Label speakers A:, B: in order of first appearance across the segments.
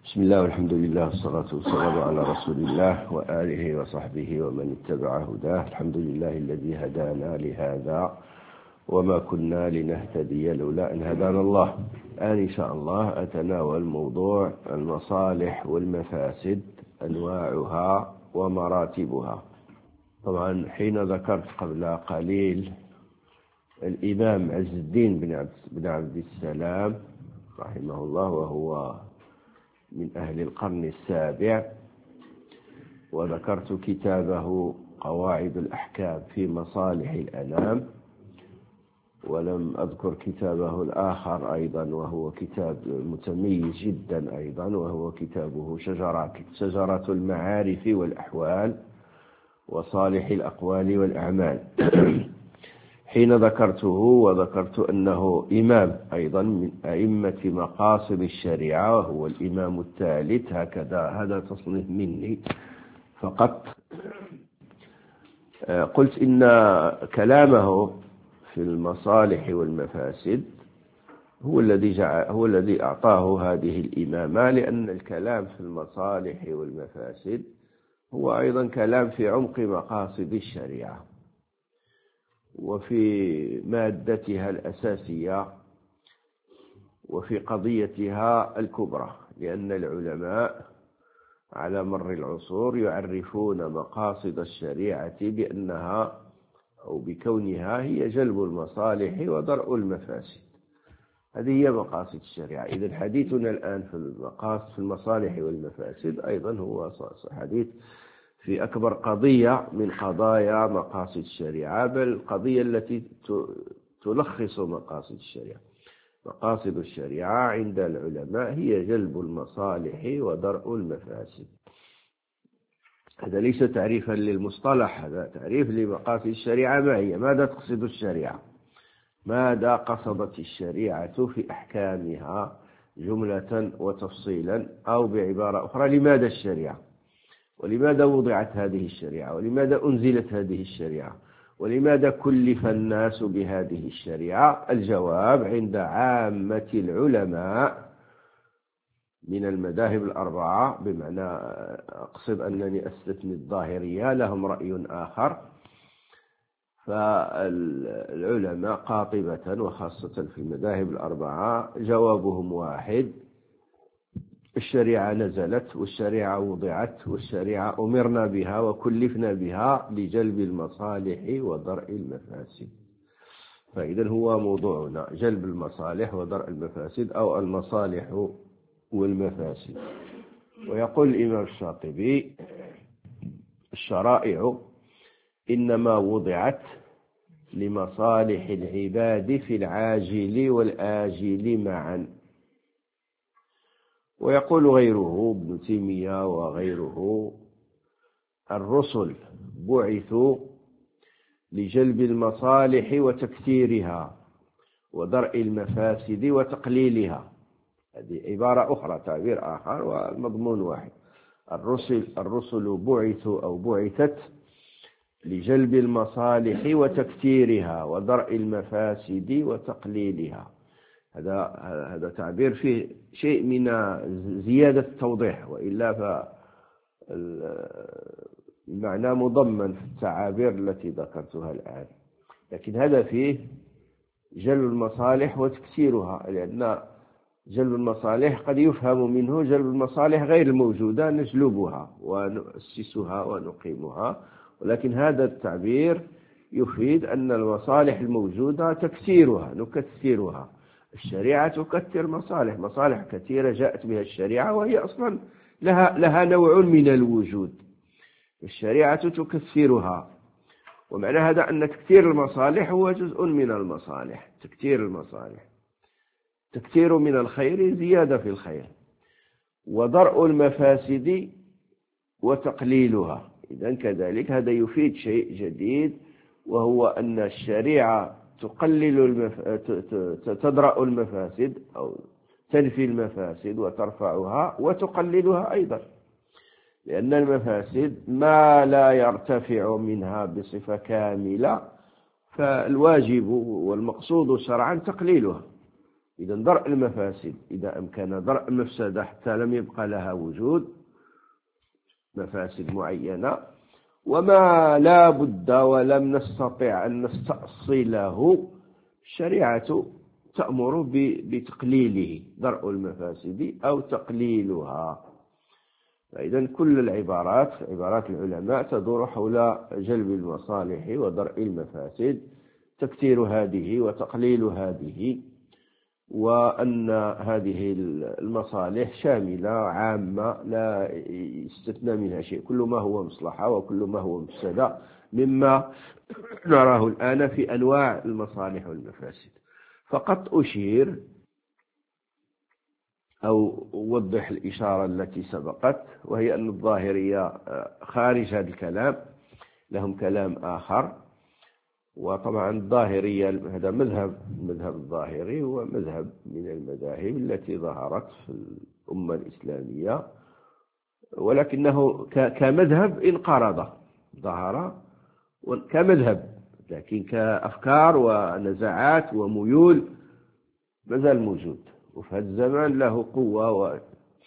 A: بسم الله والحمد لله والصلاة والسلام على رسول الله وآله وصحبه ومن اتبع هداه. الحمد لله الذي هدانا لهذا وما كنا لنهتدي لولا أن هدانا الله. الآن إن شاء الله أتناول موضوع المصالح والمفاسد أنواعها ومراتبها. طبعا حين ذكرت قبل قليل الإمام عز الدين بن عبد السلام رحمه الله، وهو من أهل القرن السابع، وذكرت كتابه قواعد الأحكام في مصالح الأنام، ولم أذكر كتابه الآخر أيضا وهو كتاب متميز جدا أيضا، وهو كتابه شجرة المعارف والأحوال وصالح الأقوال والأعمال. حين ذكرته وذكرت أنه إمام أيضا من أئمة مقاصد الشريعة، وهو الإمام الثالث، هذا تصنيف مني فقط. قلت إن كلامه في المصالح والمفاسد هو الذي أعطاه هذه الإمامة، لأن الكلام في المصالح والمفاسد هو أيضا كلام في عمق مقاصد الشريعة وفي مادتها الأساسية وفي قضيتها الكبرى، لأن العلماء على مر العصور يعرفون مقاصد الشريعة بأنها أو بكونها هي جلب المصالح ودرء المفاسد. هذه هي مقاصد الشريعة. إذن حديثنا الآن في المصالح والمفاسد أيضا هو حديث في أكبر قضية من قضايا مقاصد الشريعة، بل القضية التي تلخص مقاصد الشريعة. مقاصد الشريعة عند العلماء هي جلب المصالح ودرء المفاسد. هذا ليس تعريفا للمصطلح، هذا تعريف لمقاصد الشريعة. ما هي؟ ماذا تقصد الشريعة؟ ماذا قصدت الشريعة في أحكامها جملة وتفصيلا؟ أو بعبارة أخرى، لماذا الشريعة؟ ولماذا وضعت هذه الشريعة؟ ولماذا أنزلت هذه الشريعة؟ ولماذا كلف الناس بهذه الشريعة؟ الجواب عند عامة العلماء من المذاهب الأربعة، بمعنى أقصد أنني أستثني الظاهرية، لهم رأي آخر. فالعلماء قاطبة وخاصة في المذاهب الأربعة جوابهم واحد: الشريعة نزلت، والشريعة وضعت، والشريعة أمرنا بها وكلفنا بها لجلب المصالح ودرء المفاسد. فإذا هو موضوعنا جلب المصالح ودرء المفاسد، أو المصالح والمفاسد. ويقول الإمام الشاطبي: الشرائع إنما وضعت لمصالح العباد في العاجل والآجل معا. ويقول غيره ابن تيمية وغيره: الرسل بعثوا لجلب المصالح وتكثيرها ودرء المفاسد وتقليلها. هذه عبارة أخرى، تعبير آخر، والمضمون واحد. الرسل بعثوا أو بعثت لجلب المصالح وتكثيرها ودرء المفاسد وتقليلها. هذا تعبير فيه شيء من زيادة التوضيح، وإلا فالمعنى مضمن في التعابير التي ذكرتها الآن. لكن هذا فيه جلب المصالح وتكثيرها، لأن جلب المصالح قد يفهم منه جلب المصالح غير الموجودة نجلبها ونؤسسها ونقيمها، ولكن هذا التعبير يفيد أن المصالح الموجودة تكثيرها، نكثرها. الشريعة تكثر مصالح كثيرة جاءت بها الشريعة، وهي أصلا لها نوع من الوجود. الشريعة تكثرها، ومعنى هذا أن تكثير المصالح هو جزء من المصالح. تكثير من الخير زيادة في الخير، ودرء المفاسد وتقليلها. إذن كذلك هذا يفيد شيء جديد، وهو أن الشريعة تدرأ المفاسد أو تنفي المفاسد وترفعها وتقللها أيضا، لأن المفاسد ما لا يرتفع منها بصفة كاملة، فالواجب والمقصود شرعا تقليلها. إذا درء المفاسد إذا أمكن درء مفسدة حتى لم يبقى لها وجود مفاسد معينة، وما لا بد ولم نستطع أن نستأصله الشريعة تأمر بتقليله، درء المفاسد أو تقليلها. فإذا كل العبارات عبارات العلماء تدور حول جلب المصالح ودرء المفاسد، تكثير هذه وتقليل هذه، وأن هذه المصالح شاملة عامة لا يستثنى منها شيء، كل ما هو مصلحة وكل ما هو مفسدة مما نراه الآن في أنواع المصالح والمفاسد. فقط أشير أو أوضح الإشارة التي سبقت، وهي أن الظاهرية خارج هذا الكلام، لهم كلام آخر. وطبعا الظاهرية هذا مذهب الظاهري هو مذهب من المذاهب التي ظهرت في الأمة الإسلامية، ولكنه كمذهب انقرض، ظهر كمذهب، لكن كأفكار ونزعات وميول مازال موجود، وفي هذا الزمان له قوة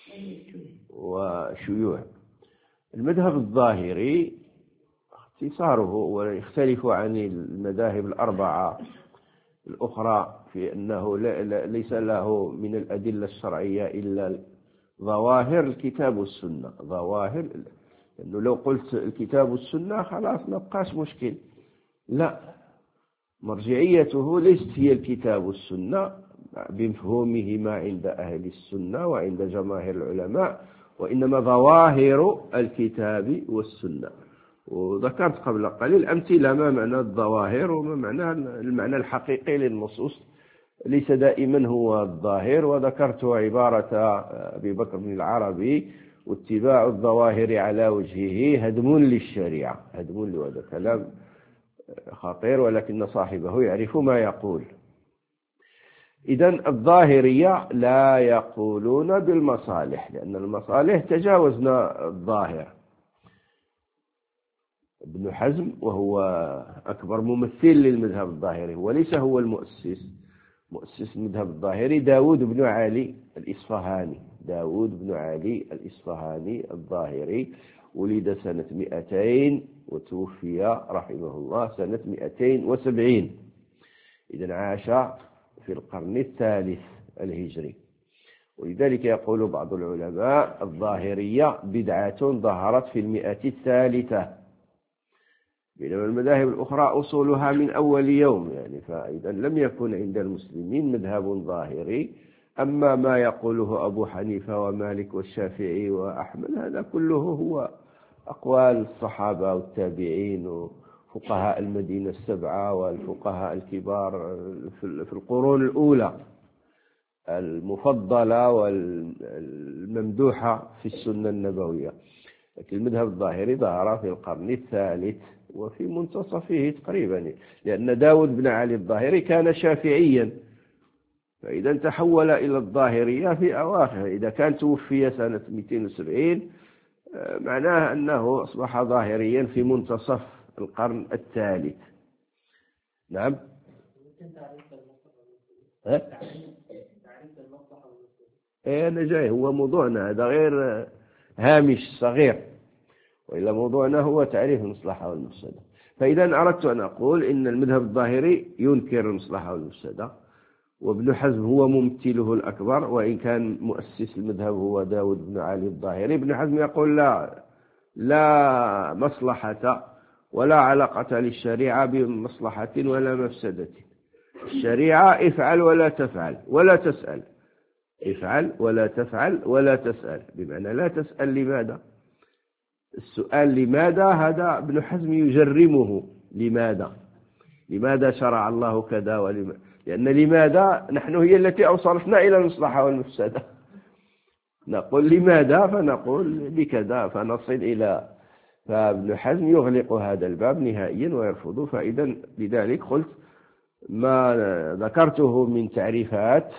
A: وشيوع. المذهب الظاهري اختصاره ويختلف عن المذاهب الأربعة الأخرى في أنه ليس له من الأدلة الشرعية إلا ظواهر الكتاب والسنة. ظواهر، لأنه لو قلت الكتاب والسنة خلاص ما بقاش مشكل، لا، مرجعيته ليست هي الكتاب والسنة بمفهومهما عند أهل السنة وعند جماهير العلماء، وإنما ظواهر الكتاب والسنة. وذكرت قبل قليل أمثلة ما معنى الظواهر وما معنى المعنى الحقيقي للنصوص، ليس دائما هو الظاهر. وذكرت عبارة أبي بكر بن العربي: واتباع الظواهر على وجهه هدم للشريعة. هدم، وهذا كلام خطير، ولكن صاحبه يعرف ما يقول. إذن الظاهرية لا يقولون بالمصالح، لأن المصالح تجاوزنا الظاهر. ابن حزم وهو أكبر ممثل للمذهب الظاهري، وليس هو مؤسس المذهب الظاهري، داود بن علي الإصفهاني. داود بن علي الإصفهاني الظاهري ولد سنة 200 وتوفي رحمه الله سنة 270. إذن عاش في القرن الثالث الهجري. ولذلك يقول بعض العلماء الظاهرية بدعة ظهرت في 100 الثالثة، بينما المذاهب الأخرى أصولها من أول يوم، يعني فإذا لم يكن عند المسلمين مذهب ظاهري. أما ما يقوله أبو حنيفة ومالك والشافعي وأحمد هذا كله هو أقوال الصحابة والتابعين وفقهاء المدينة السبعة والفقهاء الكبار في القرون الأولى المفضلة والممدوحة في السنة النبوية. لكن المذهب الظاهري ظهر في القرن الثالث وفي منتصفه تقريبا، لأن داود بن علي الظاهري كان شافعيا، فإذا تحول إلى الظاهرية في أواخر. إذا كان توفي سنة 270 معناه أنه أصبح ظاهريا في منتصف القرن الثالث. نعم. أنا جاي، هو موضوعنا هذا غير هامش صغير، وإلا موضوعنا هو تعريف المصلحة والمفسدة. فإذا أردت أن أقول إن المذهب الظاهري ينكر المصلحة والمفسدة، وابن حزم هو ممثله الأكبر، وإن كان مؤسس المذهب هو داود بن علي الظاهري. ابن حزم يقول لا مصلحة ولا علاقة للشريعة بمصلحة ولا مفسدة. الشريعة افعل ولا تفعل ولا تسأل، افعل ولا تفعل ولا تسأل، بمعنى لا تسأل لماذا. السؤال لماذا هذا ابن حزم يجرمه. لماذا شرع الله كذا ولماذا؟ لأن لماذا نحن هي التي أوصلتنا إلى المصلحة والمفسدة. نقول لماذا فنقول بكذا فنصل إلى. فابن حزم يغلق هذا الباب نهائيا ويرفضه. فإذا لذلك قلت ما ذكرته من تعريفات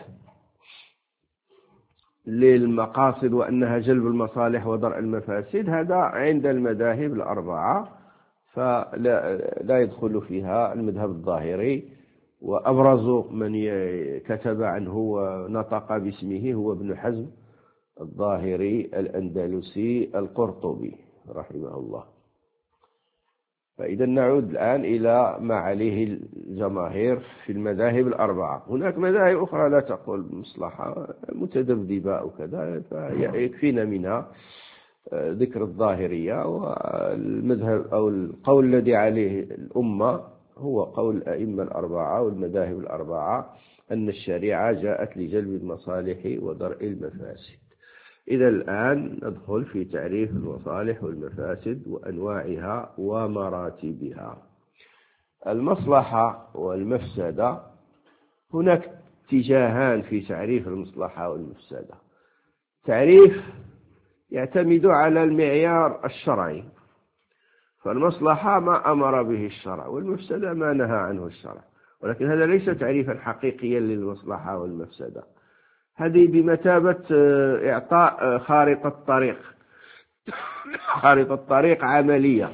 A: للمقاصد وأنها جلب المصالح ودرء المفاسد، هذا عند المذاهب الأربعة، فلا يدخل فيها المذهب الظاهري وأبرز من كتب عنه ونطق باسمه هو ابن حزم الظاهري الأندلسي القرطبي رحمه الله. فإذا نعود الآن إلى ما عليه الجماهير في المذاهب الأربعة. هناك مذاهب أخرى لا تقول بمصلحة متذبذبة أو كذا، فيكفينا منها ذكر الظاهرية. والمذهب أو القول الذي عليه الأمة هو قول الأئمة الأربعة والمذاهب الأربعة أن الشريعة جاءت لجلب المصالح ودرء المفاسد. إذا الآن ندخل في تعريف المصالح والمفاسد وأنواعها ومراتبها. المصلحة والمفسدة، هناك اتجاهان في تعريف المصلحة والمفسدة. تعريف يعتمد على المعيار الشرعي، فالمصلحة ما أمر به الشرع، والمفسدة ما نهى عنه الشرع، ولكن هذا ليس تعريفا حقيقيا للمصلحة والمفسدة. هذه بمثابة إعطاء خارطة طريق، خارطة طريق عملية،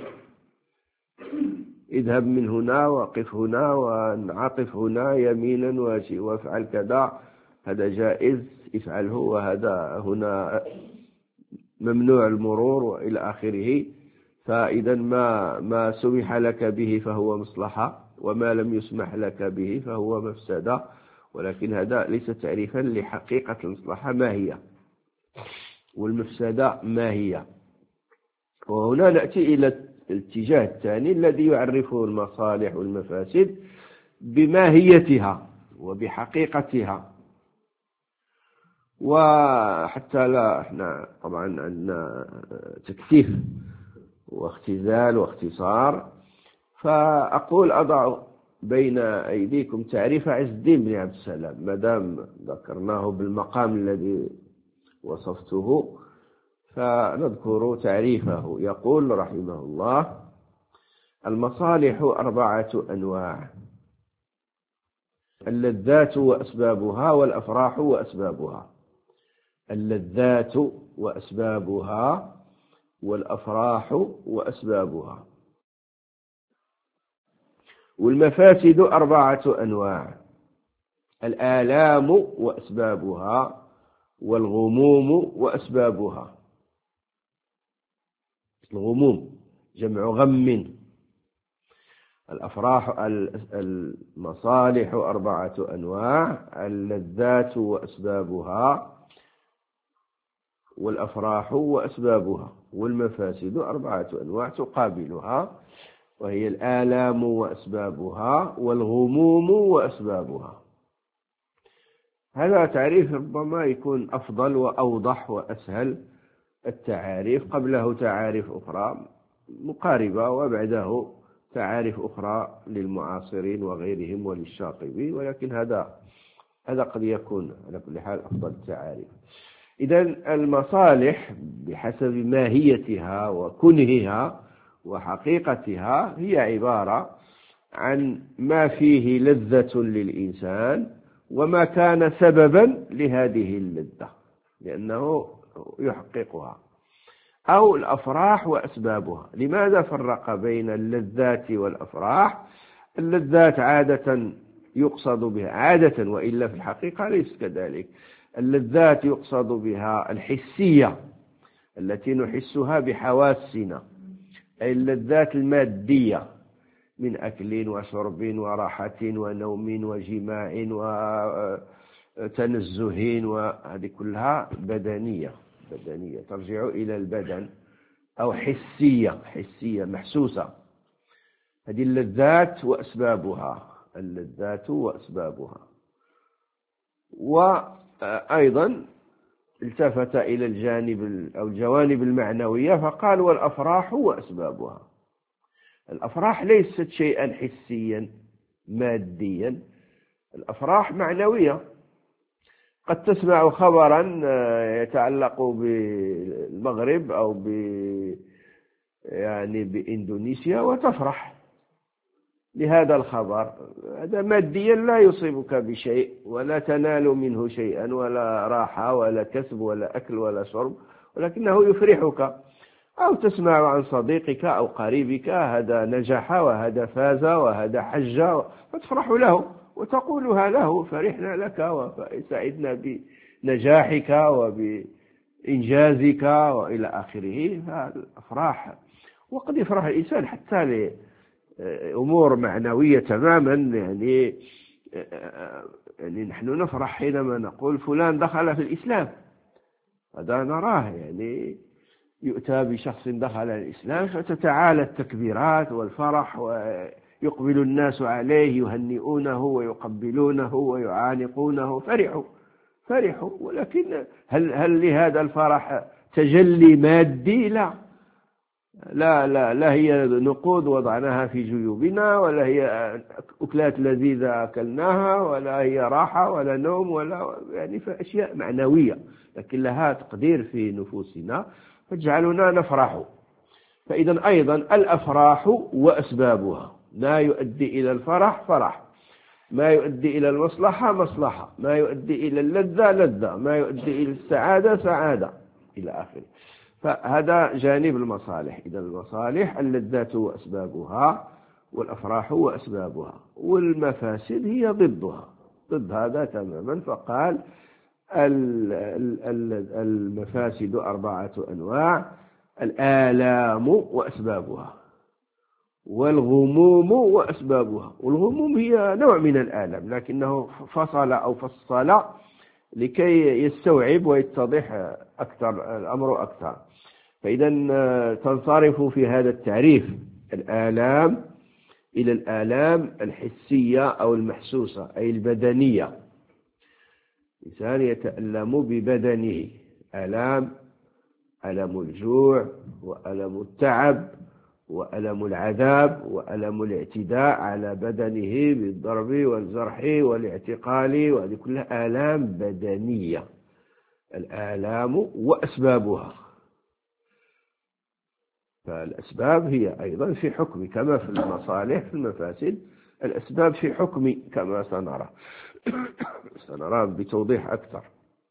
A: اذهب من هنا وقف هنا وانعطف هنا يمينا وافعل كذا، هذا جائز افعله، وهذا هنا ممنوع المرور وإلى آخره. فإذا ما سمح لك به فهو مصلحة، وما لم يسمح لك به فهو مفسدة. ولكن هذا ليس تعريفا لحقيقة المصلحة ما هي، والمفسدة ما هي. وهنا نأتي إلى الاتجاه الثاني الذي يعرفه المصالح والمفاسد بماهيتها وبحقيقتها. وحتى لا احنا طبعا عندنا تكثيف واختزال واختصار، فأقول أضع بين أيديكم تعريف عز الدين بن عبد السلام، ما دام ذكرناه بالمقام الذي وصفته فنذكر تعريفه. يقول رحمه الله: المصالح 4 أنواع: اللذات وأسبابها، والأفراح وأسبابها. اللذات وأسبابها، والأفراح وأسبابها. والمفاسد 4 أنواع: الآلام وأسبابها، والغموم وأسبابها. الغموم جمع غم. الأفراح المصالح 4 أنواع: اللذات وأسبابها، والأفراح وأسبابها. والمفاسد 4 أنواع تقابلها، وهي الآلام وأسبابها، والغموم وأسبابها. هذا تعريف ربما يكون أفضل وأوضح وأسهل التعاريف. قبله تعاريف أخرى مقاربة، وبعده تعاريف أخرى للمعاصرين وغيرهم وللشاطبي، ولكن هذا قد يكون على كل حال أفضل التعاريف. إذن المصالح بحسب ماهيتها وكنهها وحقيقتها هي عبارة عن ما فيه لذة للإنسان وما كان سببا لهذه اللذة لأنه يحققها. أو الأفراح وأسبابها. لماذا فرق بين اللذات والأفراح؟ اللذات عادة يقصد بها عادة، وإلا في الحقيقة ليس كذلك. اللذات يقصد بها الحسية التي نحسها بحواسنا، أي اللذات المادية من أكل وشرب وراحة ونوم وجماع وتنزه، وهذه كلها بدنية ترجع إلى البدن، أو حسية محسوسة. هذه اللذات وأسبابها، اللذات وأسبابها. وأيضا التفت إلى الجوانب المعنوية فقال: والأفراح وأسبابها. الأفراح ليست شيئا حسيا ماديا، الأفراح معنوية. قد تسمع خبرا يتعلق بالمغرب أو بإندونيسيا وتفرح لهذا الخبر. هذا ماديا لا يصيبك بشيء ولا تنال منه شيئا، ولا راحة ولا كسب ولا أكل ولا شرب، ولكنه يفرحك. أو تسمع عن صديقك أو قريبك هذا نجح وهذا فاز وهذا حج، فتفرح له وتقولها له: فرحنا لك وسعدنا بنجاحك وبإنجازك وإلى آخره. فالأفراح، وقد يفرح الإنسان حتى لأمور معنوية تماما. يعني نحن نفرح حينما نقول فلان دخل في الإسلام، هذا نراه. يؤتى بشخص دخل الإسلام فتتعالى التكبيرات والفرح، ويقبل الناس عليه يهنئونه ويقبلونه ويعانقونه. فرحوا. ولكن هل لهذا الفرح تجلي مادي؟ لا هي نقود وضعناها في جيوبنا، ولا هي أكلات لذيذة أكلناها، ولا هي راحة ولا نوم، ولا فأشياء معنوية لكن لها تقدير في نفوسنا فجعلنا نفرح. فإذا أيضا الأفراح وأسبابها، ما يؤدي إلى الفرح فرح، ما يؤدي إلى المصلحة مصلحة، ما يؤدي إلى اللذة لذة، ما يؤدي إلى السعادة سعادة إلى آخره. فهذا جانب المصالح. إذا المصالح اللذات وأسبابها، والأفراح وأسبابها، والمفاسد هي ضدها، ضد هذا تماما. فقال المفاسد 4 أنواع: الآلام وأسبابها، والغموم وأسبابها. والغموم هي نوع من الآلام لكنه فصل لكي يستوعب ويتضح أكثر الأمر أكثر. فإذا تنصرف في هذا التعريف الآلام إلى الآلام الحسية أو المحسوسة، أي البدنية. إنسان يتألم ببدنه، ألم الجوع، وألم التعب، وألم العذاب، وألم الاعتداء على بدنه بالضرب والجرح والاعتقال، وهذه كلها آلام بدنية. الآلام وأسبابها، فالأسباب هي أيضا في حكم كما في المصالح في المفاسد، الأسباب في حكم كما سنرى بتوضيح أكثر.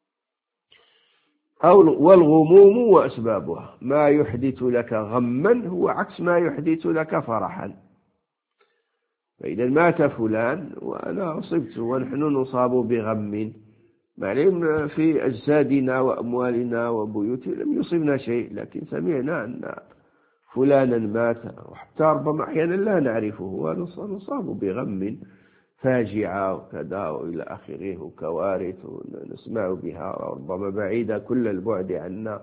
A: والغموم وأسبابها، ما يحدث لك غما هو عكس ما يحدث لك فرحا. فإذا مات فلان وأنا أصبت ونحن نصاب بغم، معلوم في أجسادنا وأموالنا وبيوتنا لم يصبنا شيء، لكن سمعنا أن فلانا مات، وحتى ربما أحيانا لا نعرفه ونصاب بغم، فاجعة وكذا وإلى آخره، وكوارث نسمع بها ربما بعيدة كل البعد عنا.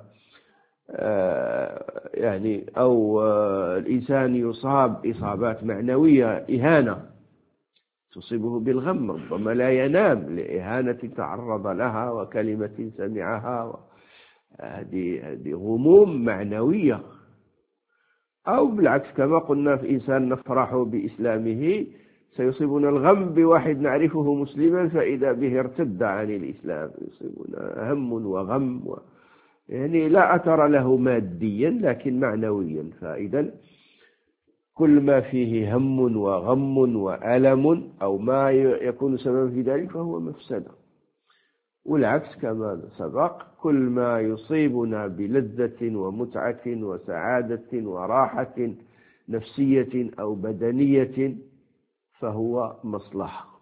A: أو الإنسان يصاب إصابات معنوية، إهانة تصيبه بالغم، ربما لا ينام لإهانة تعرض لها وكلمة سمعها. هذه غموم معنوية. أو بالعكس كما قلنا في إنسان نفرح بإسلامه، سيصيبنا الغم بواحد نعرفه مسلما فإذا به ارتد عن الإسلام، يصيبنا هم وغم لا أثر له ماديا لكن معنويا. فإذا كل ما فيه هم وغم وألم أو ما يكون سببا في ذلك فهو مفسدة. والعكس كما سبق، كل ما يصيبنا بلذة ومتعة وسعادة وراحة نفسية أو بدنية فهو مصلحة.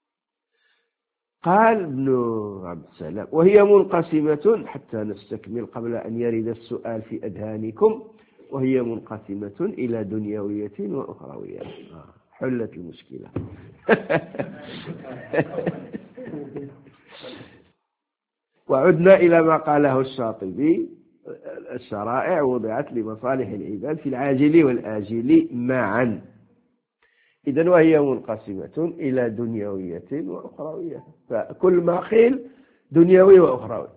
A: قال ابن عبد السلام: وهي منقسمة، حتى نستكمل قبل أن يرد السؤال في أذهانكم، وهي منقسمة إلى دنيوية وأخروية. حلت المشكلة. وعدنا إلى ما قاله الشاطبي: الشرائع وضعت لمصالح العباد في العاجل والآجل معا. إذن وهي منقسمة إلى دنيوية وأخروية، فكل ما قيل دنيوي وأخروي.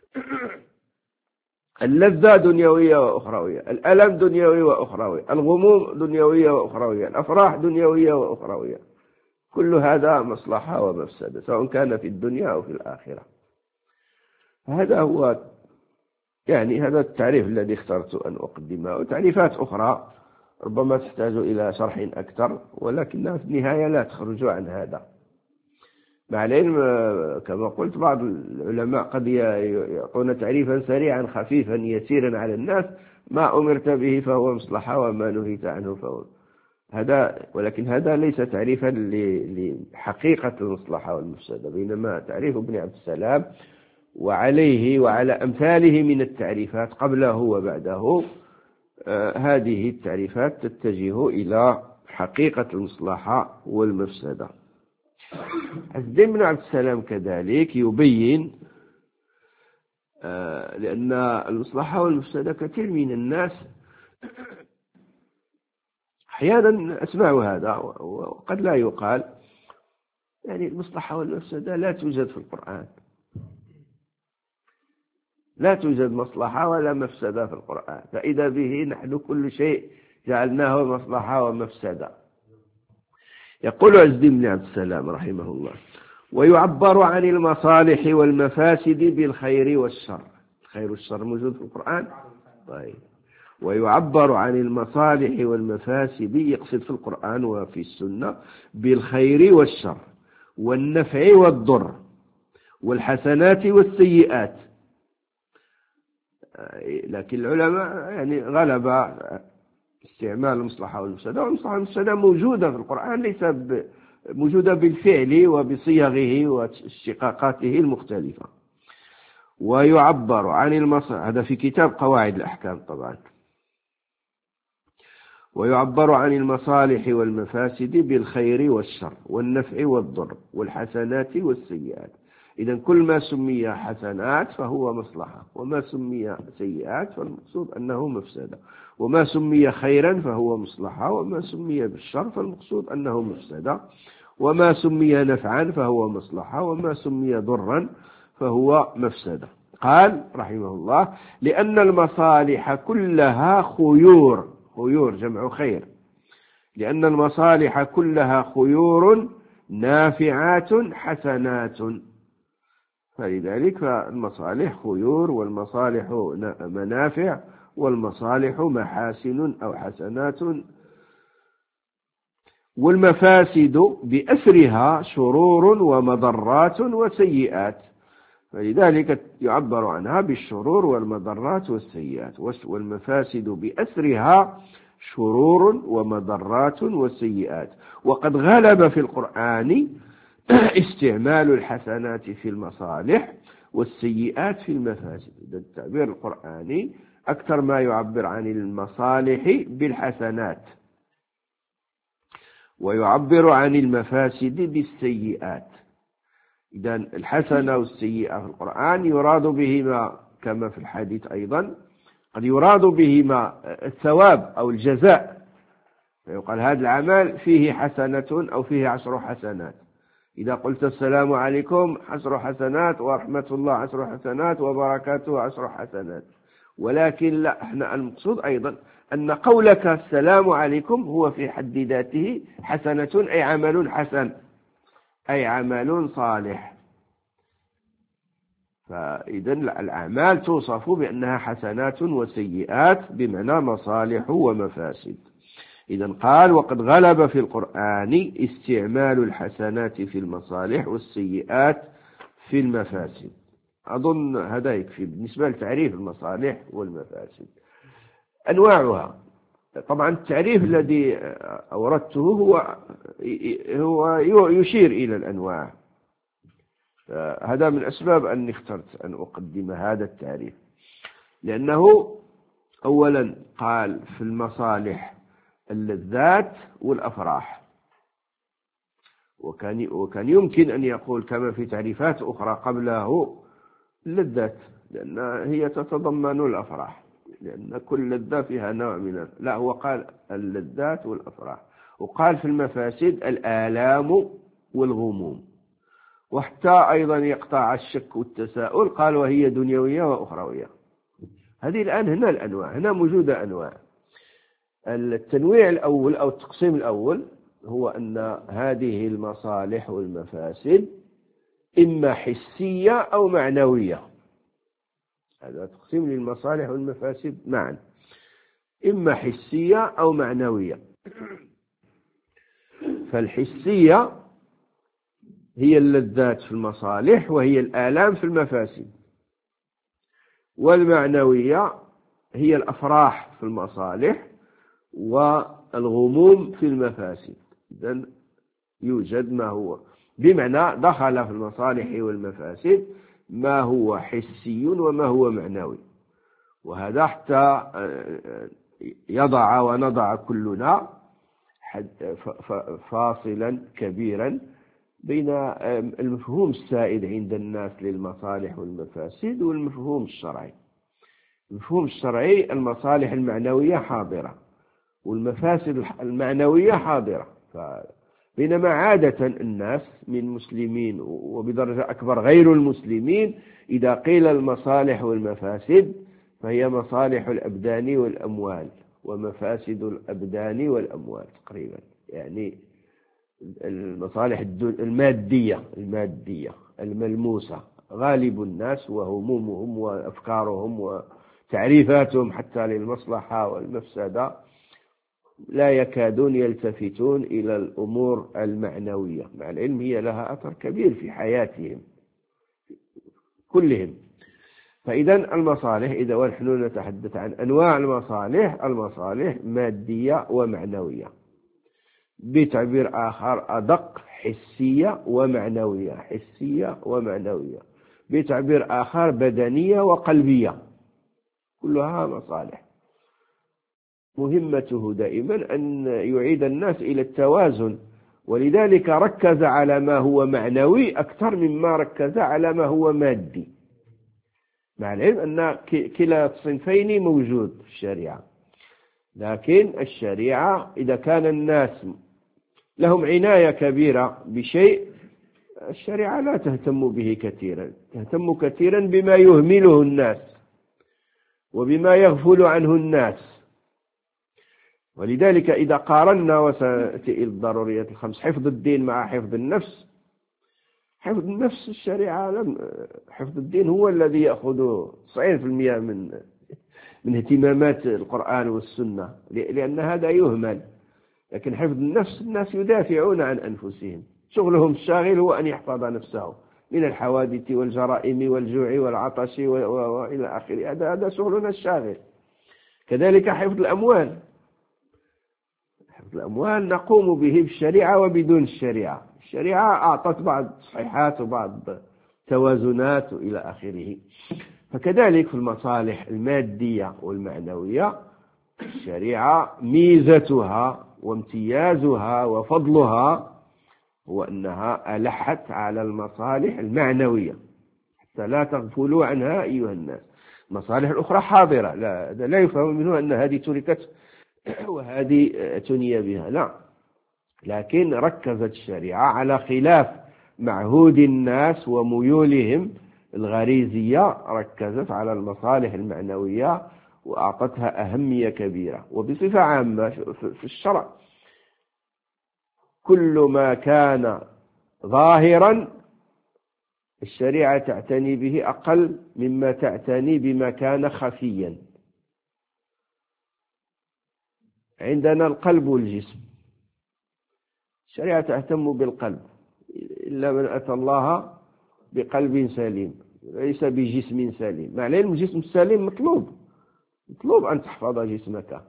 A: اللذة دنيوية وأخروية، الألم دنيوي وأخروي، الغموم دنيوية وأخروية، الأفراح دنيوية وأخروية. كل هذا مصلحة ومفسدة سواء كان في الدنيا أو في الآخرة. هذا هو هذا التعريف الذي اخترت أن أقدمه. وتعريفات أخرى ربما تحتاج إلى شرح أكثر، ولكنها في النهاية لا تخرج عن هذا. مع العلم كما قلت بعض العلماء قد يعطون تعريفا سريعا خفيفا يسيرا على الناس: ما أمرت به فهو مصلحة، وما نهيت عنه فهو. ولكن هذا ليس تعريفا لحقيقة المصلحة والمفسدة، بينما تعريف ابن عبد السلام وعليه وعلى أمثاله من التعريفات قبله وبعده، هذه التعريفات تتجه إلى حقيقة المصلحة والمفسدة. عز الدين بن عبد السلام كذلك يبين، لأن المصلحة والمفسدة كثير من الناس أحيانا أسمع هذا وقد لا يقال، يعني المصلحة والمفسدة لا توجد في القرآن، لا توجد مصلحة ولا مفسدة في القرآن، فإذا به نحن كل شيء جعلناه مصلحة ومفسدة. يقول عز الدين بن عبد السلام رحمه الله: ويعبر عن المصالح والمفاسد بالخير والشر. الخير والشر موجود في القرآن. طيب، ويعبر عن المصالح والمفاسد، يقصد في القرآن وفي السنة، بالخير والشر والنفع والضر والحسنات والسيئات. لكن العلماء يعني غلب استعمال المصلحة والمفسدة، والمصلحة والمفسدة موجودة في القرآن، ليس موجودة بالفعل وبصيغه واشتقاقاته المختلفة. ويعبر عن المصالح، هذا في كتاب قواعد الأحكام طبعا. ويعبر عن المصالح والمفاسد بالخير والشر والنفع والضر والحسنات والسيئات. إذن كل ما سمي حسنات فهو مصلحة، وما سمي سيئات فالمقصود أنه مفسدة، وما سمي خيرا فهو مصلحة، وما سمي بالشر فالمقصود أنه مفسدة، وما سمي نفعا فهو مصلحة، وما سمي ضرا فهو مفسدة. قال رحمه الله: لأن المصالح كلها خيور. خيور جمع خير. لأن المصالح كلها خيور نافعات حسنات، فلذلك فالمصالح خيور، والمصالح منافع، والمصالح محاسن أو حسنات، والمفاسد بأسرها شرور ومضرات وسيئات، فلذلك يعبر عنها بالشرور والمضرات والسيئات. والمفاسد بأسرها شرور ومضرات وسيئات. وقد غلب في القرآن استعمال الحسنات في المصالح والسيئات في المفاسد. التعبير القرآني أكثر ما يعبر عن المصالح بالحسنات، ويعبر عن المفاسد بالسيئات. إذا الحسنة والسيئة في القرآن يراد بهما كما في الحديث أيضا، قد يراد بهما الثواب أو الجزاء، فيقال هذا العمل فيه حسنة أو فيه 10 حسنات. إذا قلت السلام عليكم 10 حسنات، ورحمة الله 10 حسنات، وبركاته 10 حسنات. ولكن لا، احنا المقصود أيضا أن قولك السلام عليكم هو في حد ذاته حسنة، أي عمل حسن، أي عمل صالح. فإذا الأعمال توصف بأنها حسنات وسيئات، بمعنى مصالح ومفاسد. إذا قال: وقد غلب في القرآن استعمال الحسنات في المصالح والسيئات في المفاسد. أظن هذا يكفي بالنسبة لتعريف المصالح والمفاسد. أنواعها، طبعا التعريف الذي أوردته هو يشير إلى الأنواع، هذا من أسباب أني اخترت أن أقدم هذا التعريف، لأنه أولا قال في المصالح اللذات والأفراح، وكان يمكن أن يقول كما في تعريفات أخرى قبله اللذات، لأن هي تتضمن الأفراح، لأن كل لذة فيها نوع من لا، هو قال اللذات والأفراح. وقال في المفاسد الآلام والغموم، وحتى أيضا يقطع الشك والتساؤل قال وهي دنيوية وأخروية. هذه الآن هنا الأنواع، هنا موجودة أنواع. التنويع الأول أو التقسيم الأول هو أن هذه المصالح والمفاسد إما حسية أو معنوية. هذا تقسيم للمصالح والمفاسد معا، إما حسية أو معنوية. فالحسية هي اللذات في المصالح، وهي الآلام في المفاسد. والمعنوية هي الأفراح في المصالح، الغموم في المفاسد. إذن يوجد ما هو بمعنى دخل في المصالح والمفاسد ما هو حسي وما هو معنوي، وهذا حتى يضع ونضع كلنا فاصلا كبيرا بين المفهوم السائد عند الناس للمصالح والمفاسد والمفهوم الشرعي. المفهوم الشرعي المصالح المعنوية حاضرة والمفاسد المعنوية حاضرة، بينما عادة الناس من مسلمين وبدرجة أكبر غير المسلمين إذا قيل المصالح والمفاسد فهي مصالح الأبدان والأموال ومفاسد الأبدان والأموال تقريبا، يعني المصالح المادية الملموسة. غالب الناس وهمومهم وأفكارهم وتعريفاتهم حتى للمصلحة والمفسدة لا يكادون يلتفتون إلى الأمور المعنوية، مع العلم هي لها أثر كبير في حياتهم كلهم. فإذا المصالح، إذا ونحن نتحدث عن أنواع المصالح مادية ومعنوية، بتعبير آخر أدق حسية ومعنوية، بتعبير آخر بدنية وقلبية، كلها مصالح. مهمته دائما أن يعيد الناس إلى التوازن، ولذلك ركز على ما هو معنوي أكثر مما ركز على ما هو مادي، مع العلم أن كلا الصنفين موجود في الشريعة. لكن الشريعة إذا كان الناس لهم عناية كبيرة بشيء، الشريعة لا تهتم به كثيرا، تهتم كثيرا بما يهمله الناس وبما يغفل عنه الناس. ولذلك إذا قارنا، وستأتي الضروريات الخمس، حفظ الدين مع حفظ النفس، حفظ النفس الشريعة حفظ الدين هو الذي يأخذ 90% من اهتمامات القرآن والسنة، لأن هذا يهمل. لكن حفظ النفس الناس يدافعون عن أنفسهم، شغلهم الشاغل هو أن يحفظ نفسه من الحوادث والجرائم والجوع والعطش وإلى آخره، هذا شغلنا الشاغل. كذلك حفظ الأموال، الأموال نقوم به بالشريعة وبدون الشريعة. الشريعة أعطت بعض تصحيحات وبعض توازنات إلى آخره. فكذلك في المصالح المادية والمعنوية الشريعة ميزتها وامتيازها وفضلها هو أنها ألحت على المصالح المعنوية حتى لا تغفلوا عنها أيها الناس. المصالح الأخرى حاضرة، لا يفهم منه أن هذه تركت وهذه تنيا بها، لا، لكن ركزت الشريعة على خلاف معهود الناس وميولهم الغريزية، ركزت على المصالح المعنوية وأعطتها أهمية كبيرة. وبصفة عامة في الشرع كل ما كان ظاهرا الشريعة تعتني به أقل مما تعتني بما كان خفيا. عندنا القلب والجسم، الشريعة تهتم بالقلب، إلا من أتى الله بقلب سليم ليس بجسم سليم. مع العلم الجسم السليم مطلوب أن تحفظ جسمك.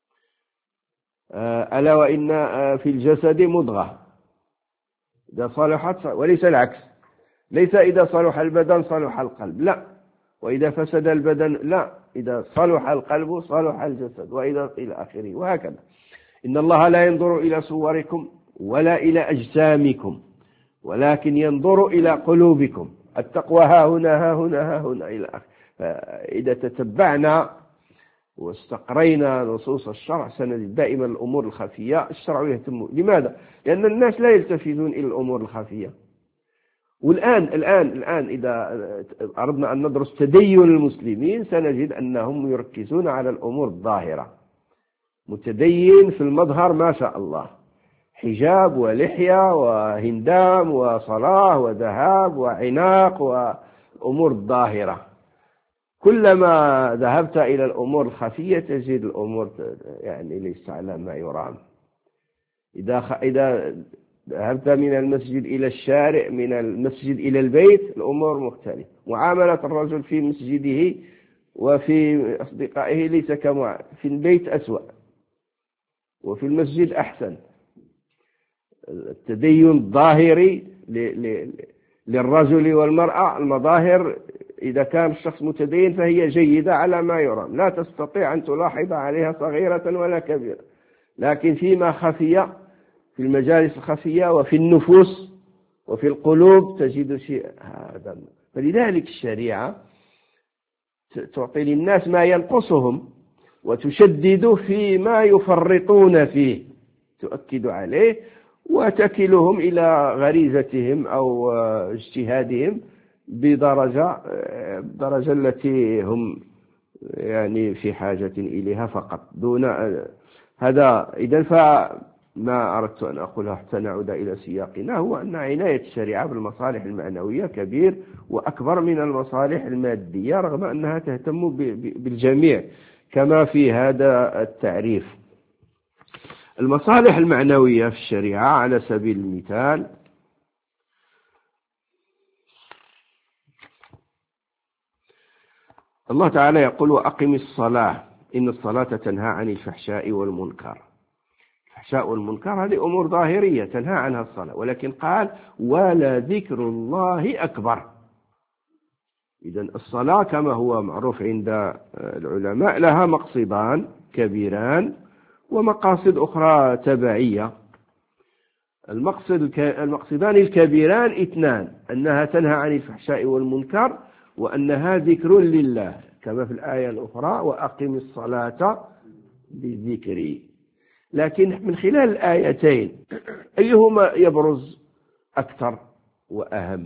A: ألا وإن في الجسد مضغة إذا صلحت، وليس العكس، ليس إذا صلح البدن صلح القلب، لا، وإذا فسد البدن لا، إذا صلح القلب صلح الجسد، وإذا إلى آخره، وهكذا. إن الله لا ينظر إلى صوركم ولا إلى أجسامكم ولكن ينظر إلى قلوبكم، التقوى ها هنا إلى آخره. فإذا تتبعنا واستقرينا نصوص الشرع سنجد دائما الأمور الخفية الشرع يهتم. لماذا؟ لأن الناس لا يلتفتون إلى الأمور الخفية. والآن إذا أردنا أن ندرس تدين المسلمين سنجد أنهم يركزون على الأمور الظاهرة. متدين في المظهر ما شاء الله، حجاب ولحية وهندام وصلاة وذهاب وعناق وأمور الظاهرة. كلما ذهبت إلى الأمور الخفية تجد الأمور يعني ليس على ما يرام. إذا ذهبت من المسجد إلى الشارع، من المسجد إلى البيت، الأمور مختلفة. معاملة الرجل في مسجده وفي أصدقائه ليس كما في البيت، أسوأ. وفي المسجد أحسن. التدين الظاهري للرجل والمرأة، المظاهر إذا كان الشخص متدين فهي جيدة على ما يرام، لا تستطيع أن تلاحظ عليها صغيرة ولا كبيرة، لكن فيما خفي في المجالس الخفية وفي النفوس وفي القلوب تجد شيء هذا. فلذلك الشريعة تعطي للناس ما ينقصهم وتشدد فيما يفرطون فيه، تؤكد عليه وتكلهم إلى غريزتهم أو اجتهادهم بدرجة التي هم يعني في حاجة إليها فقط دون هذا. إذن فما أردت أن أقوله حتى نعود إلى سياقنا هو أن عناية الشريعة بالمصالح المعنوية كبير وأكبر من المصالح المادية، رغم أنها تهتم بالجميع كما في هذا التعريف. المصالح المعنوية في الشريعة على سبيل المثال الله تعالى يقول: وأقم الصلاة إن الصلاة تنهى عن الفحشاء والمنكر. الفحشاء والمنكر هذه أمور ظاهرية تنهى عنها الصلاة، ولكن قال: ولا ذكر الله أكبر. إذن الصلاة كما هو معروف عند العلماء لها مقصدان كبيران ومقاصد أخرى تبعية. المقصدان الكبيران اثنان: أنها تنهى عن الفحشاء والمنكر، وأنها ذكر لله كما في الآية الأخرى: وأقم الصلاة بذكري. لكن من خلال الآيتين أيهما يبرز أكثر وأهم؟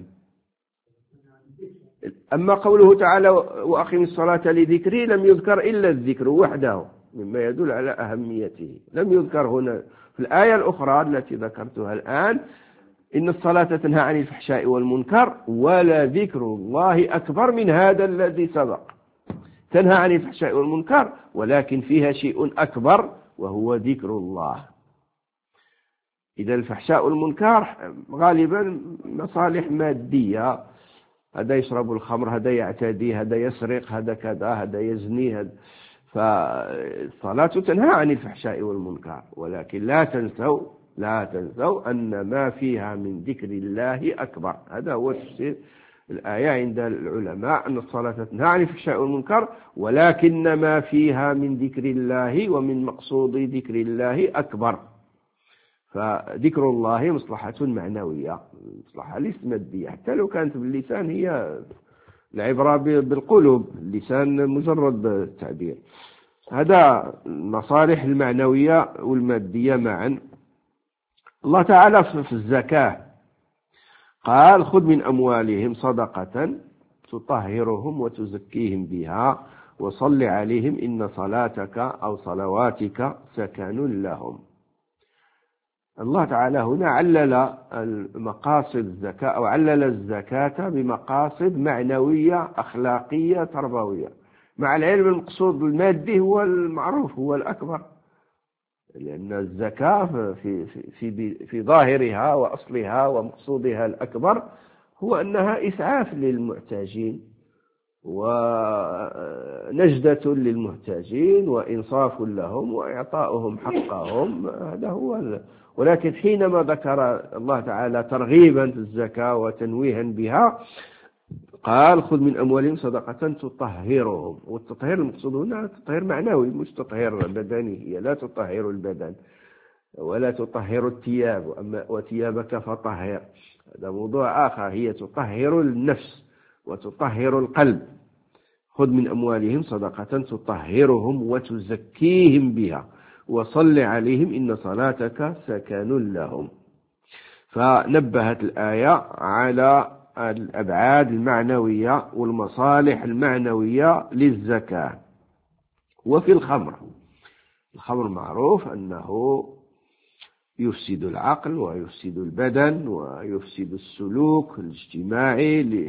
A: أما قوله تعالى: وأقم الصلاة لذكري، لم يذكر إلا الذكر وحده مما يدل على أهميته، لم يذكر هنا. في الآية الأخرى التي ذكرتها الآن: إن الصلاة تنهى عن الفحشاء والمنكر ولا ذكر الله أكبر من هذا الذي سبق. تنهى عن الفحشاء والمنكر ولكن فيها شيء أكبر وهو ذكر الله. إذا الفحشاء والمنكر غالبا مصالح مادية، هذا يشرب الخمر، هذا يعتدي، هذا يسرق، هذا كذا، هذا يزني. فالصلاة تنهى عن الفحشاء والمنكر، ولكن لا تنسوا أن ما فيها من ذكر الله أكبر. هذا هو تفسير الآية عند العلماء، أن الصلاة تنهى عن الفحشاء والمنكر ولكن ما فيها من ذكر الله ومن مقصود ذكر الله أكبر. فذكر الله مصلحة معنوية، مصلحة ليست مادية، حتى لو كانت باللسان، هي العبرة بالقلوب، اللسان مجرد التعبير. هذا المصالح المعنوية والمادية معا. الله تعالى في الزكاة قال: خذ من أموالهم صدقة تطهرهم وتزكيهم بها وصل عليهم إن صلاتك أو صلواتك سكن لهم. الله تعالى هنا علل مقاصد الزكاة أو علل الزكاة بمقاصد معنوية أخلاقية تربوية، مع العلم المقصود المادي هو المعروف، هو الأكبر، لأن الزكاة في ظاهرها وأصلها ومقصودها الأكبر هو أنها إسعاف للمحتاجين ونجدة للمحتاجين وإنصاف لهم وإعطاؤهم حقهم. هذا هو. ولكن حينما ذكر الله تعالى ترغيبا في الزكاة وتنويها بها قال: خذ من أموالهم صدقة تطهرهم. والتطهير المقصود هنا تطهير معنوي مش تطهير بدني، هي لا تطهر البدن ولا تطهر الثياب، وثيابك فطهر، هذا موضوع آخر. هي تطهر النفس وتطهر القلب. خذ من أموالهم صدقة تطهرهم وتزكيهم بها وصل عليهم إن صلاتك سكن لهم. فنبهت الآية على الأبعاد المعنوية والمصالح المعنوية للزكاة. وفي الخمر معروف أنه يفسد العقل ويفسد البدن ويفسد السلوك الاجتماعي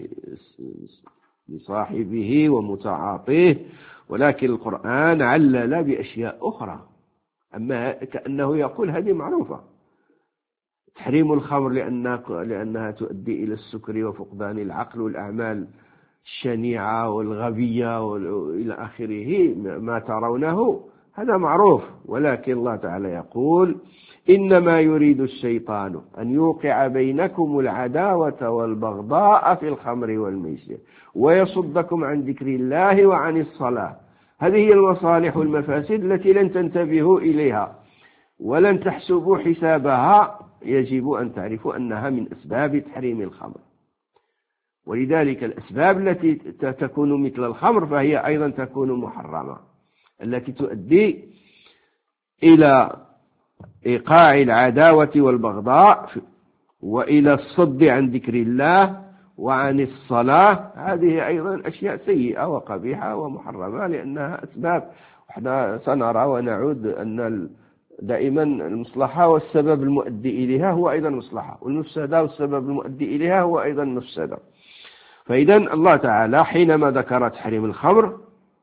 A: لصاحبه ومتعاطيه، ولكن القرآن علل بأشياء أخرى، أما كأنه يقول هذه معروفة: تحريم الخمر لأنها تؤدي إلى السكر وفقدان العقل والأعمال الشنيعة والغبية وإلى آخره ما ترونه. هذا معروف. ولكن الله تعالى يقول إنما يريد الشيطان أن يوقع بينكم العداوة والبغضاء في الخمر والميسر ويصدكم عن ذكر الله وعن الصلاة. هذه هي المصالح والمفاسد التي لن تنتبهوا إليها ولن تحسبوا حسابها. يجب أن تعرفوا أنها من أسباب تحريم الخمر. ولذلك الأسباب التي تكون مثل الخمر فهي أيضا تكون محرمة، التي تؤدي إلى إيقاع العداوة والبغضاء وإلى الصد عن ذكر الله وعن الصلاة. هذه أيضا أشياء سيئة وقبيحة ومحرمة لأنها أسباب. احنا سنرى ونعود أن دائما المصلحة والسبب المؤدي إليها هو أيضا مصلحة، والمفسدة والسبب المؤدي إليها هو أيضا مفسدة. فإذا الله تعالى حينما ذكر تحريم الخمر،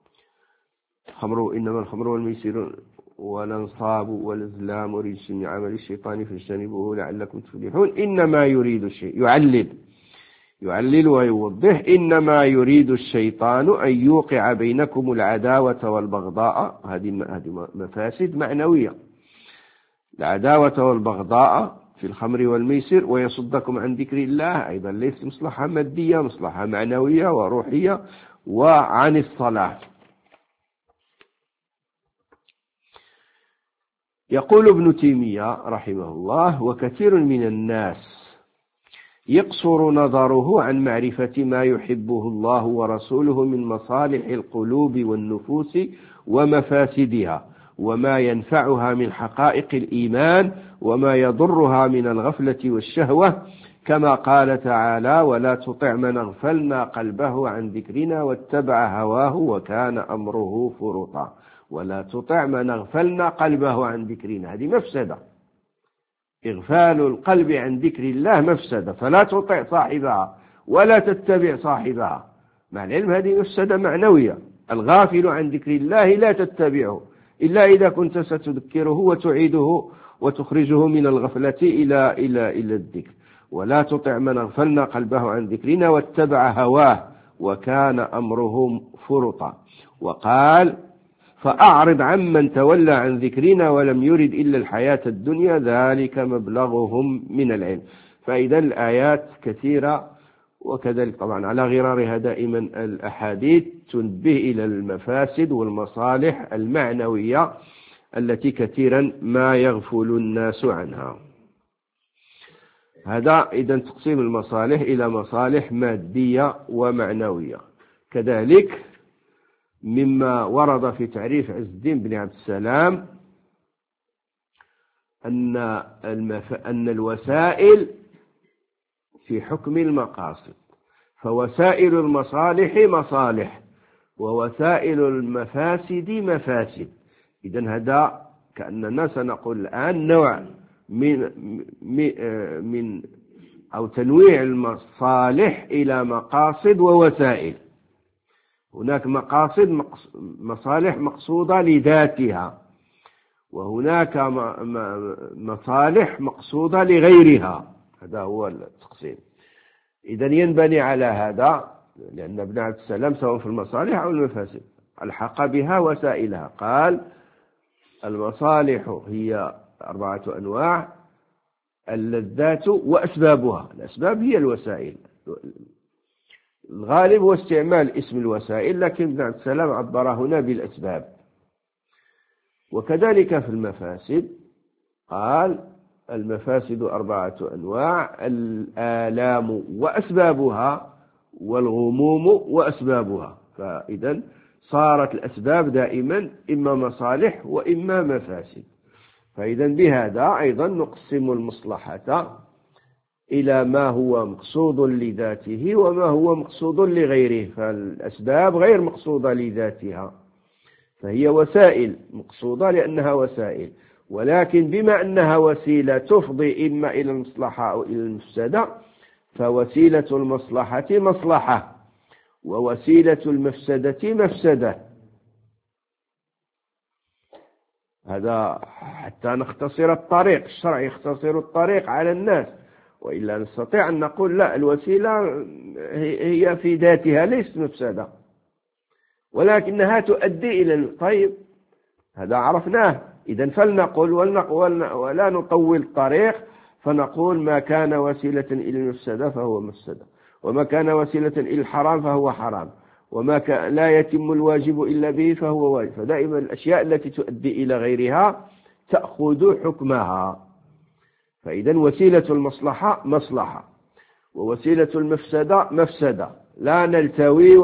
A: إنما الخمر والميسر والأنصاب والأزلام رجس من عمل الشيطان فاجتنبوه لعلكم تفلحون. إنما يريد الشيء يعلل ويوضح إنما يريد الشيطان أن يوقع بينكم العداوة والبغضاء. هذه مفاسد معنوية، العداوة والبغضاء في الخمر والميسر ويصدكم عن ذكر الله. أيضا ليس مصلحة مادية، مصلحة معنوية وروحية. وعن الصلاة. يقول ابن تيمية رحمه الله: وكثير من الناس يقصر نظره عن معرفة ما يحبه الله ورسوله من مصالح القلوب والنفوس ومفاسدها، وما ينفعها من حقائق الإيمان، وما يضرها من الغفلة والشهوة، كما قال تعالى: ولا تطع من أغفلنا قلبه عن ذكرنا واتبع هواه وكان أمره فرطا. ولا تطع من أغفلنا قلبه عن ذكرنا، هذه مفسدة. إغفال القلب عن ذكر الله مفسدة، فلا تطع صاحبها ولا تتبع صاحبها. مع العلم هذه مفسدة معنوية. الغافل عن ذكر الله لا تتبعه إلا إذا كنت ستذكره وتعيده وتخرجه من الغفلة إلى الذكر. ولا تطع من أغفلنا قلبه عن ذكرنا واتبع هواه وكان أمره فرطا. وقال: فأعرض عمن تولى عن ذكرنا ولم يرد إلا الحياة الدنيا ذلك مبلغهم من العلم. فإذا الآيات كثيرة، وكذلك طبعا على غرارها دائما الأحاديث تنبه إلى المفاسد والمصالح المعنوية التي كثيرا ما يغفل الناس عنها. هذا إذا تقسيم المصالح إلى مصالح مادية ومعنوية. كذلك مما ورد في تعريف عز الدين بن عبد السلام أن الوسائل في حكم المقاصد، فوسائل المصالح مصالح ووسائل المفاسد مفاسد. إذن هذا كأننا سنقول الآن نوع من أو تنويع المصالح إلى مقاصد ووسائل. هناك مصالح مقصودة لذاتها، وهناك مصالح مقصودة لغيرها. هذا هو التقسيم. إذن ينبني على هذا، لأن ابن عبد السلام سواء في المصالح أو المفاسد الحق بها وسائلها. قال: المصالح هي 4 أنواع: اللذات وأسبابها. الأسباب هي الوسائل. الغالب هو استعمال اسم الوسائل، لكن ابن عبد السلام عبر هنا بالأسباب. وكذلك في المفاسد قال: المفاسد 4 أنواع: الآلام وأسبابها، والغموم وأسبابها. فإذا صارت الأسباب دائما إما مصالح وإما مفاسد. فإذا بهذا أيضا نقسم المصلحة إلى ما هو مقصود لذاته وما هو مقصود لغيره. فالأسباب غير مقصودة لذاتها، فهي وسائل مقصودة لأنها وسائل، ولكن بما أنها وسيلة تفضي إما إلى المصلحة أو إلى المفسدة، فوسيلة المصلحة مصلحة ووسيلة المفسدة مفسدة. هذا حتى نختصر الطريق. الشرع يختصر الطريق على الناس، وإلا نستطيع أن نقول لا، الوسيلة هي في ذاتها ليست مفسدة، ولكنها تؤدي إلى طيب. هذا عرفناه. إذن فلنقل ولا نطول الطريق، فنقول ما كان وسيلة إلى المفسدة فهو مفسدة، وما كان وسيلة إلى الحرام فهو حرام، وما لا يتم الواجب إلا به فهو واجب. فدائما الأشياء التي تؤدي إلى غيرها تأخذ حكمها. فإذا وسيلة المصلحة مصلحة، ووسيلة المفسدة مفسدة، لا نلتوي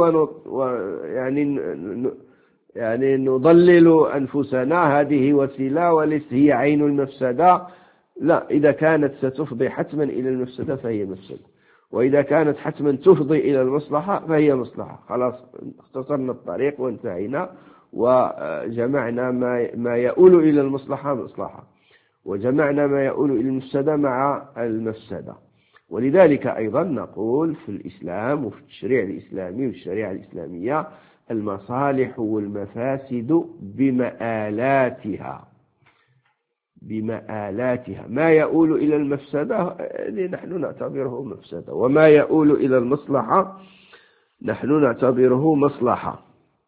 A: يعني نضلل أنفسنا هذه وسيلة وليس هي عين المفسدة. لا، إذا كانت ستفضي حتما إلى المفسدة فهي مفسدة، وإذا كانت حتما تفضي إلى المصلحة فهي مصلحة. خلاص اختصرنا الطريق وانتهينا، وجمعنا ما يؤول إلى المصلحة مصلحة، وجمعنا ما يؤول إلى المفسدة مع المفسدة. ولذلك أيضا نقول في الإسلام وفي التشريع الإسلامي والشريعة الإسلامية المصالح والمفاسد بمآلاتها. ما يؤول إلى المفسدة نحن نعتبره مفسدة، وما يؤول إلى المصلحة نحن نعتبره مصلحة.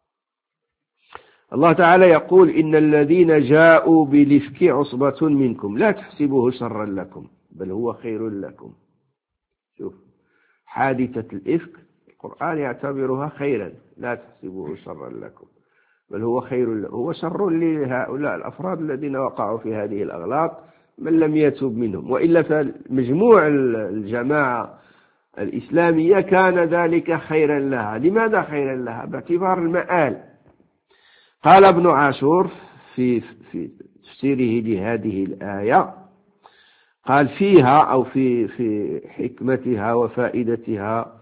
A: الله تعالى يقول إن الذين جاءوا بالإفك عصبة منكم لا تحسبوه شرا لكم بل هو خير لكم. شوف، حادثة الإفك القرآن يعتبرها خيرا، لا تحسبوه شرا لكم بل هو خير لكم. هو شر لهؤلاء الأفراد الذين وقعوا في هذه الأغلاط من لم يتوب منهم، وإلا فمجموع الجماعة الإسلامية كان ذلك خيرا لها. لماذا خيرا لها؟ باعتبار المآل. قال ابن عاشور في تفسيره لهذه الآية، قال فيها أو في حكمتها وفائدتها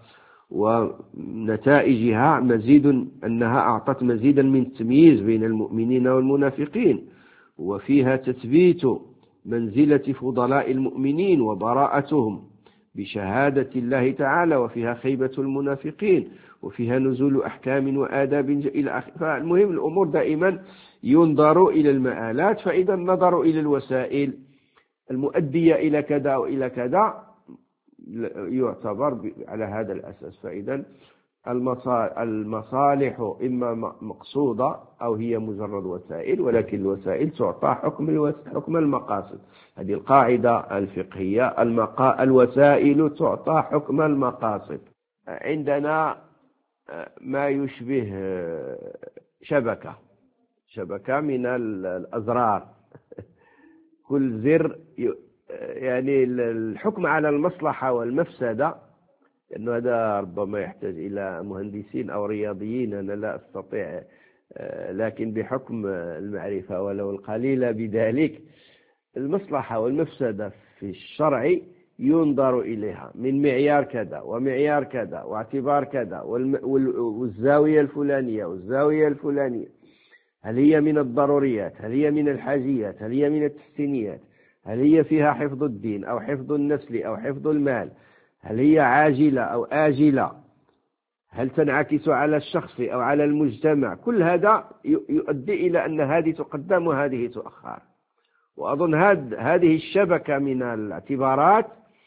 A: ونتائجها مزيد، أنها أعطت مزيدا من التمييز بين المؤمنين والمنافقين، وفيها تثبيت منزلة فضلاء المؤمنين وبراءتهم بشهادة الله تعالى، وفيها خيبة المنافقين، وفيها نزول أحكام وآداب إلى آخره. فالمهم الأمور دائما ينظر إلى المآلات، فإذا النظر إلى الوسائل المؤدية إلى كذا وإلى كذا يعتبر على هذا الأساس. فإذا المصالح إما مقصودة أو هي مجرد وسائل، ولكن الوسائل تعطى حكم المقاصد. هذه القاعدة الفقهية، الوسائل تعطى حكم المقاصد. عندنا ما يشبه شبكة من الأزرار، كل زر يعني الحكم على المصلحة والمفسدة، لأنه هذا ربما يحتاج إلى مهندسين أو رياضيين، أنا لا أستطيع، لكن بحكم المعرفة ولو القليلة بذلك، المصلحة والمفسدة في الشرع ينظر إليها من معيار كذا ومعيار كذا واعتبار كذا، والزاوية الفلانية والزاوية الفلانية، هل هي من الضروريات، هل هي من الحاجيات، هل هي من التحسينيات، هل هي فيها حفظ الدين أو حفظ النسل أو حفظ المال، هل هي عاجلة أو آجلة، هل تنعكس على الشخص أو على المجتمع. كل هذا يؤدي إلى أن هذه تقدم وهذه تؤخر. وأظن هذه الشبكة من الاعتبارات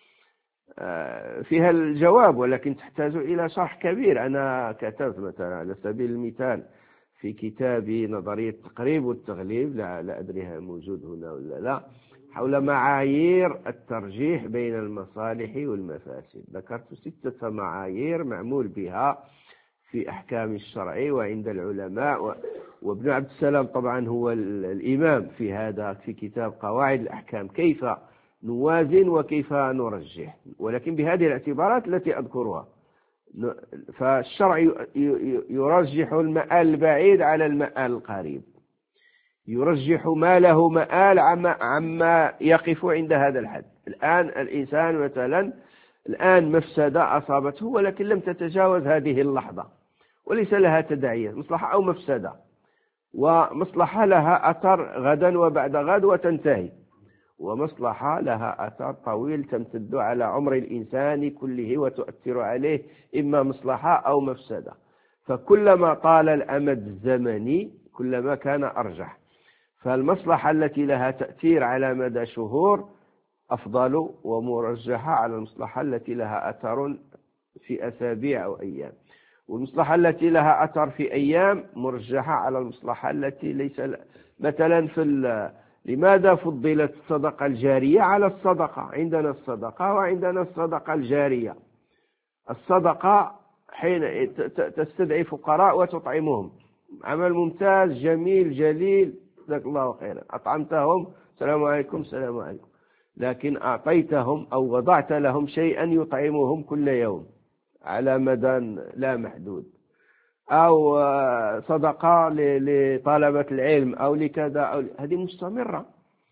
A: فيها الجواب، ولكن تحتاج إلى شرح كبير. أنا كتبت مثلا على سبيل المثال في كتابي نظرية التقريب والتغليب، لا أدري موجود هنا ولا لا، حول معايير الترجيح بين المصالح والمفاسد. ذكرت 6 معايير معمول بها في أحكام الشرع وعند العلماء، وابن عبد السلام طبعا هو الإمام في هذا، في كتاب قواعد الأحكام، كيف نوازن وكيف نرجح، ولكن بهذه الاعتبارات التي أذكرها. فالشرع يرجح المآل البعيد على المآل القريب، يرجح ما له مآل عما يقف عند هذا الحد. الآن الإنسان مثلا الآن مفسدة أصابته ولكن لم تتجاوز هذه اللحظة وليس لها تداعيات، مصلحة أو مفسدة، ومصلحة لها أثر غدا وبعد غد وتنتهي، ومصلحة لها أثر طويل تمتد على عمر الإنسان كله وتؤثر عليه إما مصلحة أو مفسدة. فكلما طال الأمد الزمني كلما كان أرجح. فالمصلحة التي لها تأثير على مدى شهور أفضل ومرجحة على المصلحة التي لها أثر في أسابيع أو أيام، والمصلحة التي لها أثر في أيام مرجحة على المصلحة التي مثلا لماذا فضلت الصدقة الجارية على الصدقة؟ عندنا الصدقة وعندنا الصدقة الجارية. الصدقة حين تستدعي فقراء وتطعمهم، عمل ممتاز جميل جليل، جزاك الله خيرا، أطعمتهم، السلام عليكم السلام عليكم، لكن أعطيتهم أو وضعت لهم شيئا يطعمهم كل يوم على مدى لا محدود، أو صدقة لطلبة العلم أو لكذا أو هذه مستمرة.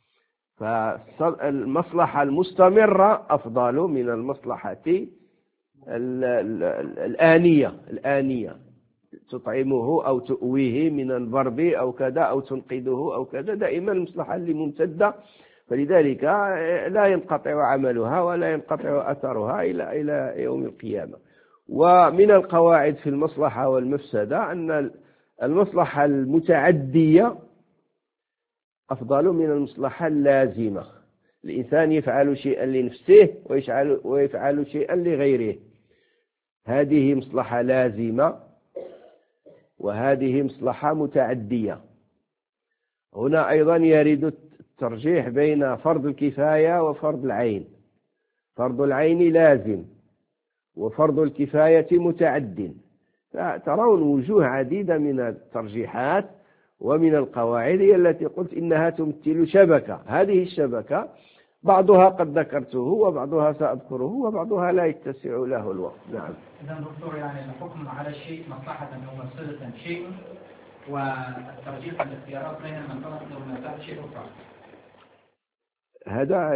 A: فالمصلحة المستمرة أفضل من المصلحة الآنية تطعمه أو تؤويه من الضرب أو كذا أو تنقذه أو كذا، دائما المصلحة اللي ممتدة، فلذلك لا ينقطع عملها ولا ينقطع أثرها إلى يوم القيامة. ومن القواعد في المصلحة والمفسدة أن المصلحة المتعدية أفضل من المصلحة اللازمة. الإنسان يفعل شيئا لنفسه ويفعل شيئا لغيره، هذه مصلحة لازمة وهذه مصلحة متعدية. هنا أيضا يرد الترجيح بين فرض الكفاية وفرض العين. فرض العين لازم وفرض الكفاية متعد، فترون وجوه عديدة من الترجيحات ومن القواعد هي التي قلت إنها تمثل شبكة. هذه الشبكة بعضها قد ذكرته وبعضها سأذكره وبعضها لا يتسع له الوقت. نعم.
B: إذن دكتور، يعني الحكم على الشيء مصلحة أو مفسدة شيء، والترجيح الاختيارات بين المصلحة والمفسدة شيء أخرى.
A: هذا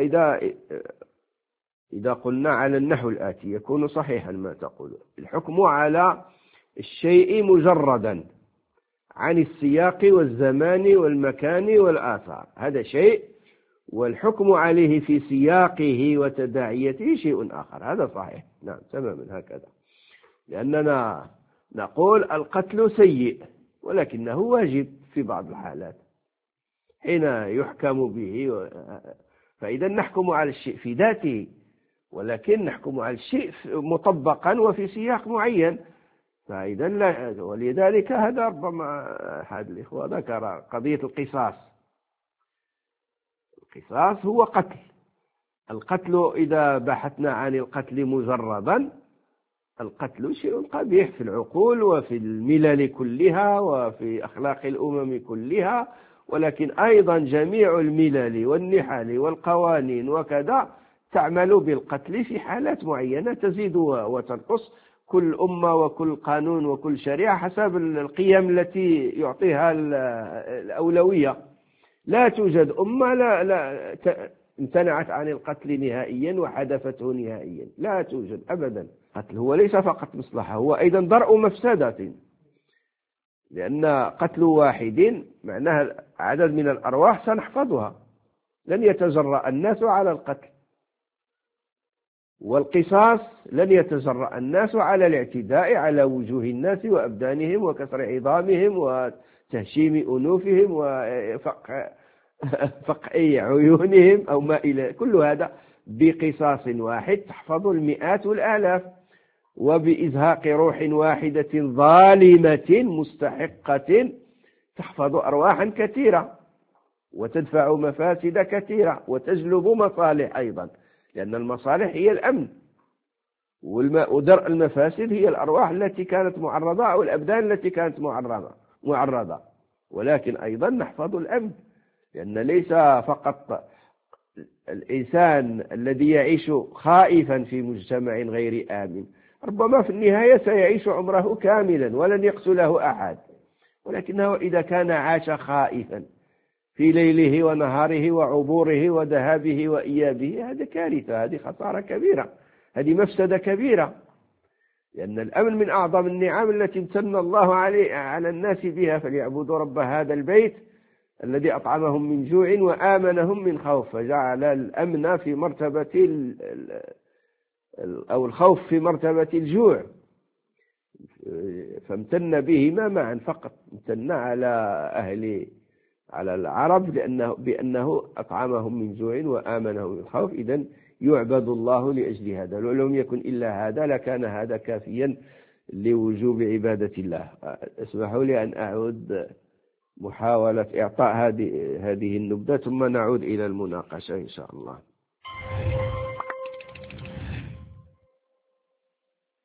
A: إذا قلنا على النحو الآتي يكون صحيحا ما تقول. الحكم على الشيء مجردا عن السياق والزمان والمكان والآثار هذا شيء، والحكم عليه في سياقه وتداعيته شيء آخر، هذا صحيح. نعم تماما هكذا، لأننا نقول القتل سيء ولكنه واجب في بعض الحالات حين يحكم به، فإذا نحكم على الشيء في ذاته، ولكن نحكم على الشيء مطبقا وفي سياق معين، فإذا لا. ولذلك هذا ربما أحد الإخوة ذكر قضية القصاص. القصاص هو قتل. القتل إذا بحثنا عن القتل مجردا، القتل شيء قبيح في العقول وفي الملل كلها وفي أخلاق الأمم كلها، ولكن أيضا جميع الملل والنحل والقوانين وكذا تعمل بالقتل في حالات معينة تزيد وتنقص، كل أمة وكل قانون وكل شريعة حسب القيم التي يعطيها الأولوية. لا توجد أمة لا امتنعت عن القتل نهائيا وحذفته نهائيا، لا توجد أبدا. القتل هو ليس فقط مصلحة، هو أيضا درء مفسدة، لأن قتل واحد معناها عدد من الأرواح سنحفظها، لن يتجرأ الناس على القتل. والقصاص لن يتجرأ الناس على الاعتداء على وجوه الناس وأبدانهم وكسر عظامهم وتهشيم أنوفهم وفقع عيونهم أو ما إلى كل هذا. بقصاص واحد تحفظ المئات والآلاف، وبإزهاق روح واحدة ظالمة مستحقة تحفظ أرواحا كثيرة وتدفع مفاسد كثيرة وتجلب مصالح أيضا، لأن المصالح هي الأمن، ودرء المفاسد هي الأرواح التي كانت معرضة أو الأبدان التي كانت معرضة. ولكن أيضا نحفظ الأمن، لأن ليس فقط الإنسان الذي يعيش خائفا في مجتمع غير آمن، ربما في النهاية سيعيش عمره كاملا ولن يقتله أحد، ولكنه إذا كان عاش خائفا في ليله ونهاره وعبوره وذهابه وإيابه، هذا كارثة، هذه خسارة كبيرة، هذه مفسدة كبيرة، لأن الأمن من أعظم النعم التي امتن الله على الناس بها، فليعبدوا رب هذا البيت الذي أطعمهم من جوع وآمنهم من خوف، فجعل الأمن في مرتبة أو الخوف في مرتبة الجوع، فامتن بهما معا فقط، امتن على العرب بأنه أطعمهم من جوع وآمنهم من خوف. إذن يعبد الله لأجل هذا، لو لم يكن إلا هذا لكان هذا كافيا لوجوب عبادة الله. اسمحوا لي أن أعود محاولة إعطاء هذه النبذة ثم نعود إلى المناقشة إن شاء الله.